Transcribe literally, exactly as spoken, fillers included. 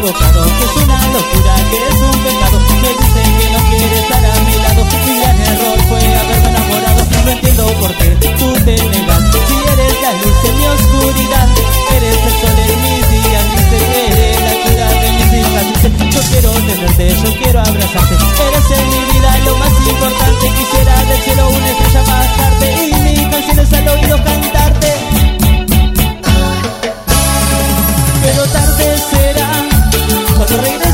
equivocado, que es una locura, que es un pecado. Me dice que no quiere estar a mi lado. Mi gran error fue haberme enamorado. No entiendo por qué tú te negas. Si eres la luz en mi oscuridad, eres el sol en mis días grises, eres la cura de mis cicatrices. Yo quiero tenerte, yo quiero abrazarte. Eres en mi vida lo más importante. Quisiera del cielo una estrella bajarte y mis canciones al oído cantarte. Pero tarde será cuando regrese.